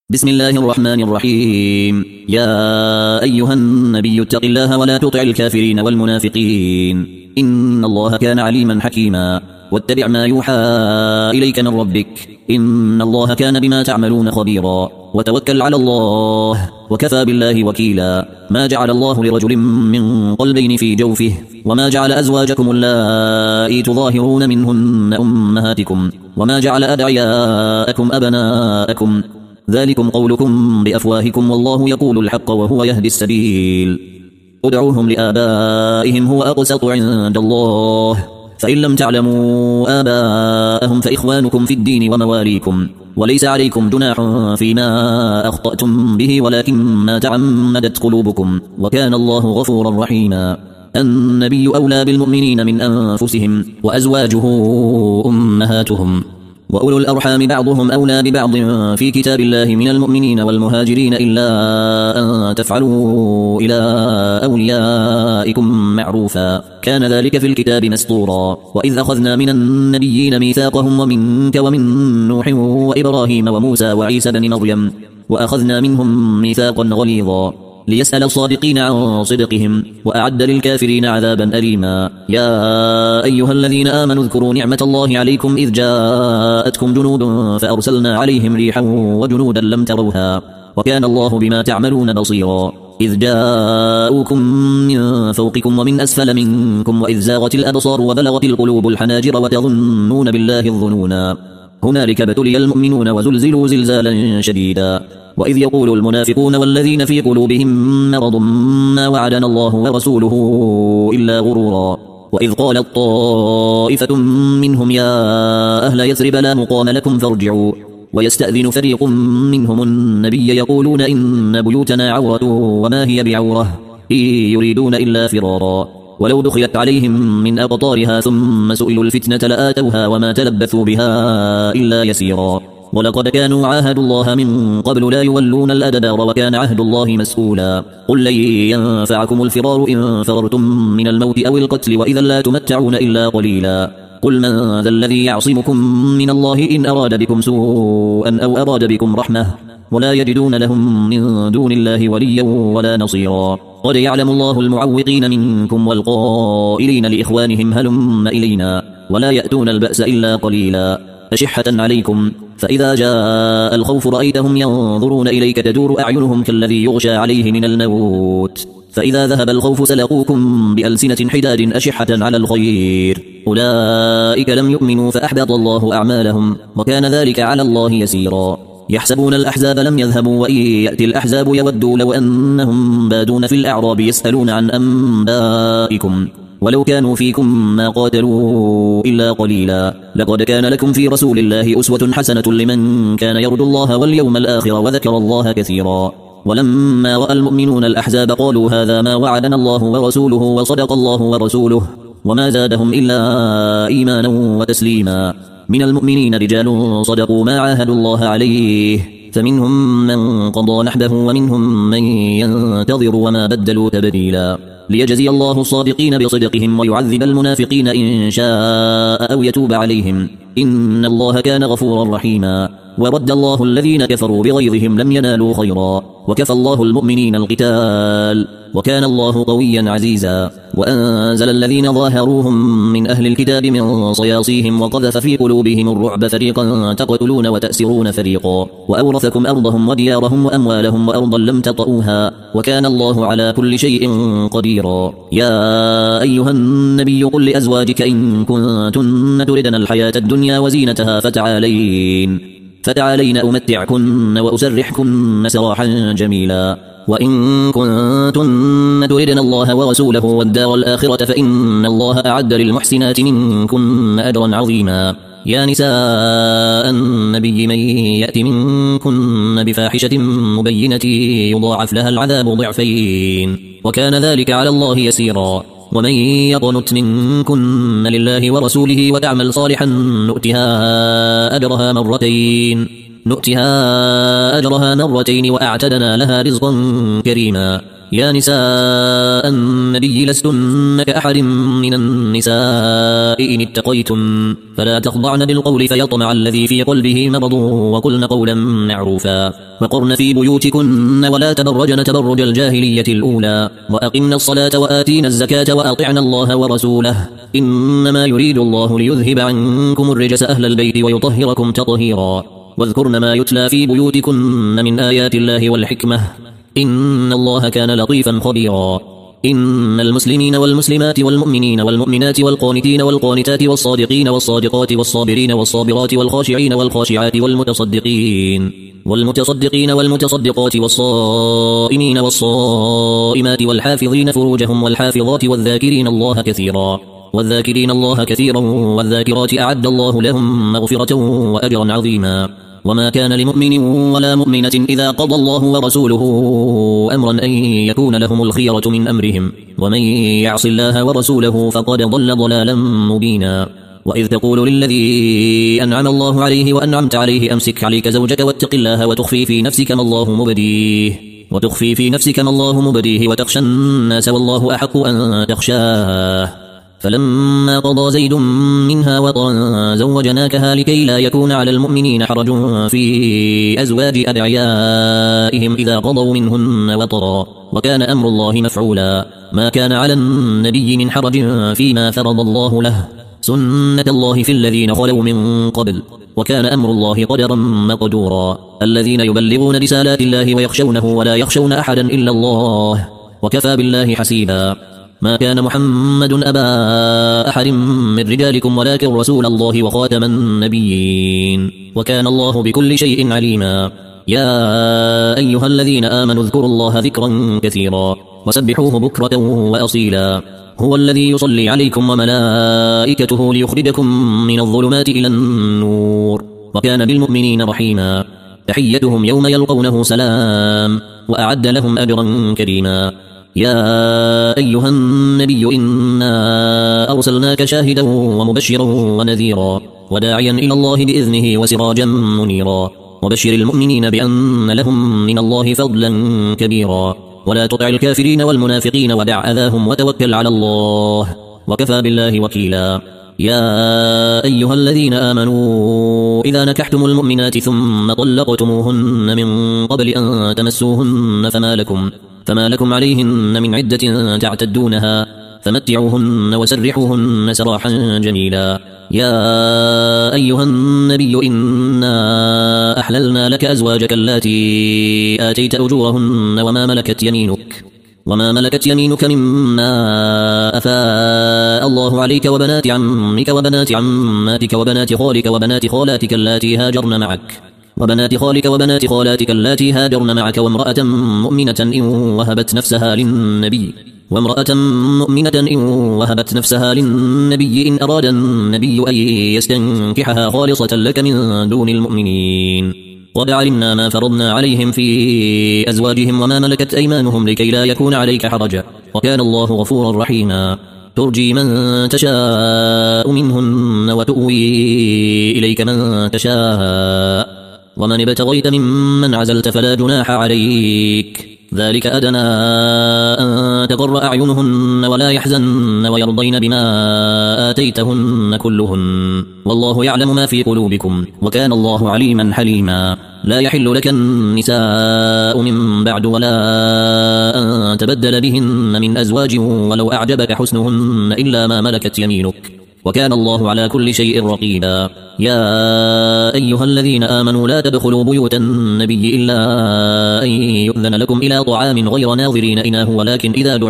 بسم الله الرحمن الرحيم. يا أيها النبي اتق الله ولا تطع الكافرين والمنافقين، إن الله كان عليما حكيما. واتبع ما يوحى إليك من ربك، إن الله كان بما تعملون خبيرا. وتوكل على الله وكفى بالله وكيلا. ما جعل الله لرجل من قلبين في جوفه، وما جعل أزواجكم اللائي تظاهرون منهن أمهاتكم، وما جعل أدعياءكم أبناءكم، ذلكم قولكم بأفواهكم والله يقول الحق وهو يهدي السبيل. ادعوهم لآبائهم هو أقسط عند الله، فإن لم تعلموا آباءهم فإخوانكم في الدين ومواليكم، وليس عليكم جناح فيما أخطأتم به ولكن ما تعمدت قلوبكم، وكان الله غفورا رحيما. النبي أولى بالمؤمنين من أنفسهم، وأزواجه أمهاتهم، وأولو الأرحام بعضهم أولى ببعض في كتاب الله من المؤمنين والمهاجرين إلا أن تفعلوا إلى أوليائكم معروفا، كان ذلك في الكتاب مسطورا. وإذ أخذنا من النبيين ميثاقهم ومنك ومن نوح وإبراهيم وموسى وعيسى بن مريم، وأخذنا منهم ميثاقا غليظا، ليسأل الصادقين عن صدقهم، وأعد للكافرين عذابا أليما. يا أيها الذين آمنوا اذكروا نعمة الله عليكم إذ جاءتكم جنود فأرسلنا عليهم ريحا وجنودا لم تروها، وكان الله بما تعملون بصيرا. إذ جاءوكم من فوقكم ومن أسفل منكم، وإذ زاغت الأبصار وبلغت القلوب الحناجر وتظنون بالله الظنونا، هنالك ابتلي المؤمنون وزلزلوا زلزالا شديدا. وإذ يقول المنافقون والذين في قلوبهم مرض ما وعدنا الله ورسوله إلا غرورا. وإذ قالت طائفة منهم يا أهل يثرب لا مقام لكم فارجعوا، ويستأذن فريق منهم النبي يقولون إن بيوتنا عورة وما هي بعورة، إن يريدون إلا فرارا، ولو دخلت عليهم من أقطارها ثم سئلوا الفتنة لآتوها وما تلبثوا بها إلا يسيرا. ولقد كانوا عاهدوا الله من قبل لا يولون الأدبار وكان عهد الله مسؤولا. قل لن ينفعكم الفرار إن فررتم من الموت أو القتل، وإذا لا تمتعون إلا قليلا. قل من ذا الذي يعصمكم من الله إن أراد بكم سوءا أو أراد بكم رحمة، ولا يجدون لهم من دون الله وليا ولا نصيرا. قد يعلم الله المعوقين منكم والقائلين لإخوانهم هلم إلينا، ولا يأتون البأس إلا قليلا. أشحة عليكم، فإذا جاء الخوف رأيتهم ينظرون إليك تدور أعينهم كالذي يغشى عليه من الموت، فإذا ذهب الخوف سلقوكم بألسنة حداد أشحة على الخير، أولئك لم يؤمنوا فأحبط الله أعمالهم، وكان ذلك على الله يسيرا. يحسبون الأحزاب لم يذهبوا، وإن يأتي الأحزاب يودوا لو أنهم بادون في الأعراب يسألون عن أنبائكم، ولو كانوا فيكم ما قاتلوا إلا قليلا. لقد كان لكم في رسول الله أسوة حسنة لمن كان يرجو الله واليوم الآخر وذكر الله كثيرا. ولما رأى المؤمنون الأحزاب قالوا هذا ما وعدنا الله ورسوله وصدق الله ورسوله، وما زادهم إلا إيمانا وتسليما. من المؤمنين رجال صدقوا ما عاهدوا الله عليه، فمنهم من قضى نحبه ومنهم من ينتظر وما بدلوا تبديلا. ليجزي الله الصادقين بصدقهم ويعذب المنافقين إن شاء أو يتوب عليهم، إن الله كان غفورا رحيما. ورد الله الذين كفروا بغيظهم لم ينالوا خيرا، وكفى الله المؤمنين القتال، وكان الله قويا عزيزا. وأنزل الذين ظاهروهم من أهل الكتاب من صياصيهم وقذف في قلوبهم الرعب، فريقا تقتلون وتأسرون فريقا، وأورثكم أرضهم وديارهم وأموالهم وأرضا لم تطئوها، وكان الله على كل شيء قديرا. يا أيها النبي قل لأزواجك إن كنتن تردن الحياة الدنيا وزينتها فتعالين أمتعكن وأسرحكن سراحا جميلا، وإن كنتن تردن الله ورسوله والدار الآخرة فإن الله أعد للمحسنات منكن أجرا عظيما. يا نساء النبي من يأت منكن بفاحشة مبينة يضاعف لها العذاب ضعفين، وكان ذلك على الله يسيرا. ومن يقنت منكن لله ورسوله وتعمل صالحا نؤتها أجرها مرتين وأعتدنا لها رزقا كريما. يا نساء النبي لستن كأحد من النساء إن اتقيتن فلا تخضعن بالقول فيطمع الذي في قلبه مرض وقلن قولا معروفا وقرن في بيوتكن ولا تبرجن تبرج الجاهلية الأولى وأقمنا الصلاة وآتينا الزكاة وأطعنا الله ورسوله إنما يريد الله ليذهب عنكم الرجس أهل البيت ويطهركم تطهيرا واذكرن ما يتلى في بيوتكن من آيات الله والحكمة إن الله كان لطيفا خبيرا إن المسلمين والمسلمات والمؤمنين والمؤمنات والقانتين والقانتات والصادقين والصادقات والصابرين والصابرات والخاشعين والخاشعات والمتصدقين والمتصدقات والصائمين والصائمات والحافظين فروجهم والحافظات والذاكرين الله كثيرا والذاكرات أعد الله لهم مغفرة وأجرا عظيما وما كان لمؤمن ولا مؤمنة إذا قضى الله ورسوله أمرا أن يكون لهم الخيرة من أمرهم ومن يعص الله ورسوله فقد ضل ضلالا مبينا وإذ تقول للذي أنعم الله عليه وأنعمت عليه أمسك عليك زوجك واتق الله وتخفي في نفسك ما الله مبديه وتخشى الناس والله أحق أن تخشاه فلما قضى زيد منها وطرا زوجناكها لكي لا يكون على المؤمنين حرج في أزواج أدعيائهم إذا قضوا منهن وطرا وكان أمر الله مفعولا ما كان على النبي من حرج فيما فرض الله له سنة الله في الذين خلوا من قبل وكان أمر الله قدرا مقدورا الذين يبلغون رسالات الله ويخشونه ولا يخشون أحدا إلا الله وكفى بالله حسيبا ما كان محمد أبا أحد من رجالكم ولكن رسول الله وخاتم النبيين وكان الله بكل شيء عليما يا أيها الذين آمنوا اذكروا الله ذكرا كثيرا وسبحوه بكرة وأصيلا هو الذي يصلي عليكم وملائكته ليخرجكم من الظلمات إلى النور وكان بالمؤمنين رحيما تحيتهم يوم يلقونه سلام وأعد لهم أجرا كريما يا أيها النبي إنا أرسلناك شاهدا ومبشرا ونذيرا وداعيا إلى الله بإذنه وسراجا منيرا وبشر المؤمنين بأن لهم من الله فضلا كبيرا ولا تطع الكافرين والمنافقين ودع أذاهم وتوكل على الله وكفى بالله وكيلا يا أيها الذين آمنوا إذا نكحتم المؤمنات ثم طلقتموهن من قبل أن تمسوهن فما لكم عليهن من عدة تعتدونها فمتعوهن وسرحوهن سراحا جميلا يا أيها النبي إنا أحللنا لك أزواجك اللاتي آتيت أجورهن وما ملكت يمينك مما أفاء الله عليك وبنات عمك وبنات عماتك وبنات خالك وبنات خالاتك اللاتي هاجرن معك وامرأة مؤمنة إن وهبت نفسها للنبي إن أراد النبي أن يستنكحها خالصة لك من دون المؤمنين قد علمنا ما فرضنا عليهم في أزواجهم وما ملكت أيمانهم لكي لا يكون عليك حرج وكان الله غفورا رحيما ترجي من تشاء منهن وتؤوي إليك من تشاء ومن ابتغيت ممن عزلت فلا جناح عليك ذلك أدنى أن تقر أعينهن ولا يحزن ويرضين بما آتيتهن كلهن والله يعلم ما في قلوبكم وكان الله عليما حليما لا يحل لك النساء من بعد ولا أن تبدل بهن من أزواج ولو أعجبك حسنهن إلا ما ملكت يمينك وكان الله على كل شيء رقيبا يا أيها الذين آمنوا لا تدخلوا بيوت النبي إلا أن يؤذن لكم إلى طعام غير ناظرين إناه ولكن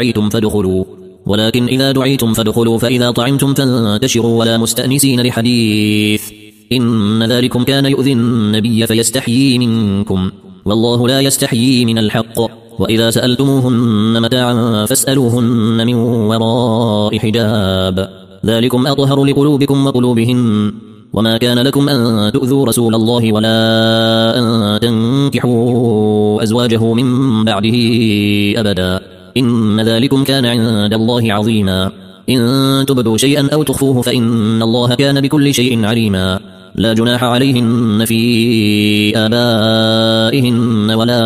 إذا دعيتم فادخلوا فإذا طعمتم فانتشروا ولا مستأنسين لحديث إن ذلكم كان يؤذي النبي فيستحيي منكم والله لا يستحيي من الحق وإذا سألتموهن متاعا فاسألوهن من وراء حجاب ذلكم أطهر لقلوبكم وقلوبهن وما كان لكم أن تؤذوا رسول الله ولا أن تنكحوا أزواجه من بعده أبدا إن ذلكم كان عند الله عظيما إن تبدوا شيئا أو تخفوه فإن الله كان بكل شيء عليما لا جناح عليهن في آبائهن ولا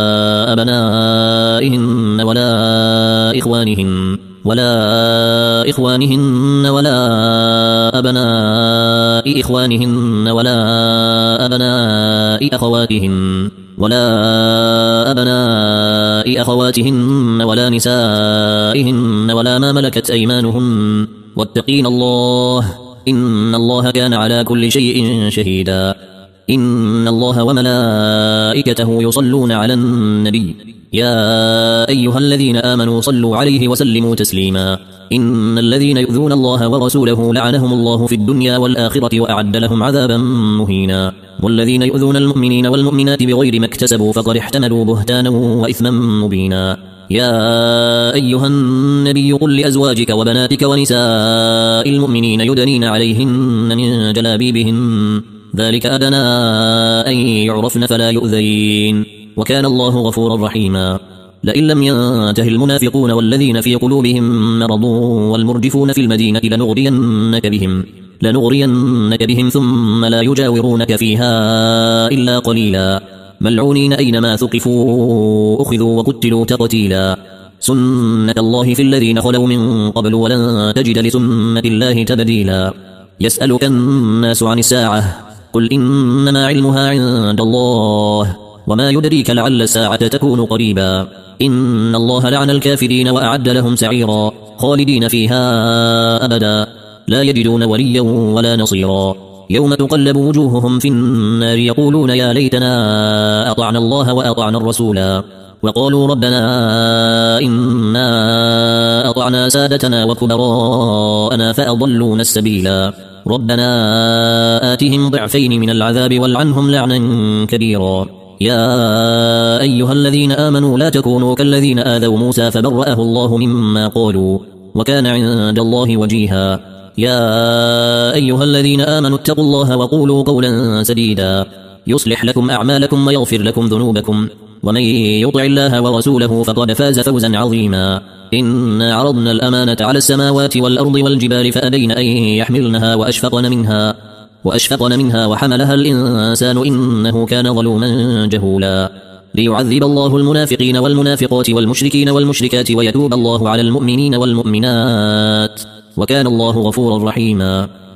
أبنائهن ولا إخوانهن ولا أبناء إخوانهن ولا أبناء أخواتهن ولا نسائهن ولا ما ملكت أيمانهن واتقين الله إن الله كان على كل شيء شهيدا. إن الله وملائكته يصلون على النبي يا أيها الذين آمنوا صلوا عليه وسلموا تسليما. إن الذين يؤذون الله ورسوله لعنهم الله في الدنيا والآخرة وأعد لهم عذابا مهينا. والذين يؤذون المؤمنين والمؤمنات بغير ما اكتسبوا فقد احتملوا بهتانا وإثما مبينا. يا أيها النبي قل لأزواجك وبناتك ونساء المؤمنين يدنين عليهن من جلابيبهن ذلك أدنى أن يعرفن فلا يؤذين وكان الله غفورا رحيما. لئن لم ينته المنافقون والذين في قلوبهم مرض والمرجفون في المدينة لنغرينك بهم ثم لا يجاورونك فيها إلا قليلا ملعونين أينما ثقفوا أخذوا وقتلوا تقتيلا. سنة الله في الذين خلوا من قبل ولن تجد لسنة الله تبديلا. يسألك الناس عن الساعة قل إنما علمها عند الله وما يدريك لعل الساعة تكون قريبا. إن الله لعن الكافرين وأعد لهم سعيرا خالدين فيها أبدا لا يجدون وليا ولا نصيرا. يوم تقلب وجوههم في النار يقولون يا ليتنا أطعنا الله وأطعنا الرسولا وقالوا ربنا إنا أطعنا سادتنا وكبراءنا فأضلونا السبيلا ربنا آتهم ضعفين من العذاب والعنهم لعنا كبيرا. يا أيها الذين آمنوا لا تكونوا كالذين آذوا موسى فبرأه الله مما قالوا وكان عند الله وجيها. يا أيها الذين آمنوا اتقوا الله وقولوا قولا سديدا يصلح لكم أعمالكم ويغفر لكم ذنوبكم ومن يطع الله ورسوله فقد فاز فوزا عظيما. إنا عرضنا الأمانة على السماوات والأرض والجبال فأبين أن يحملنها وأشفقن منها وحملها الإنسان إنه كان ظلوما جهولا. ليعذب الله المنافقين والمنافقات والمشركين والمشركات ويتوب الله على المؤمنين والمؤمنات وكان الله غفورا رحيما.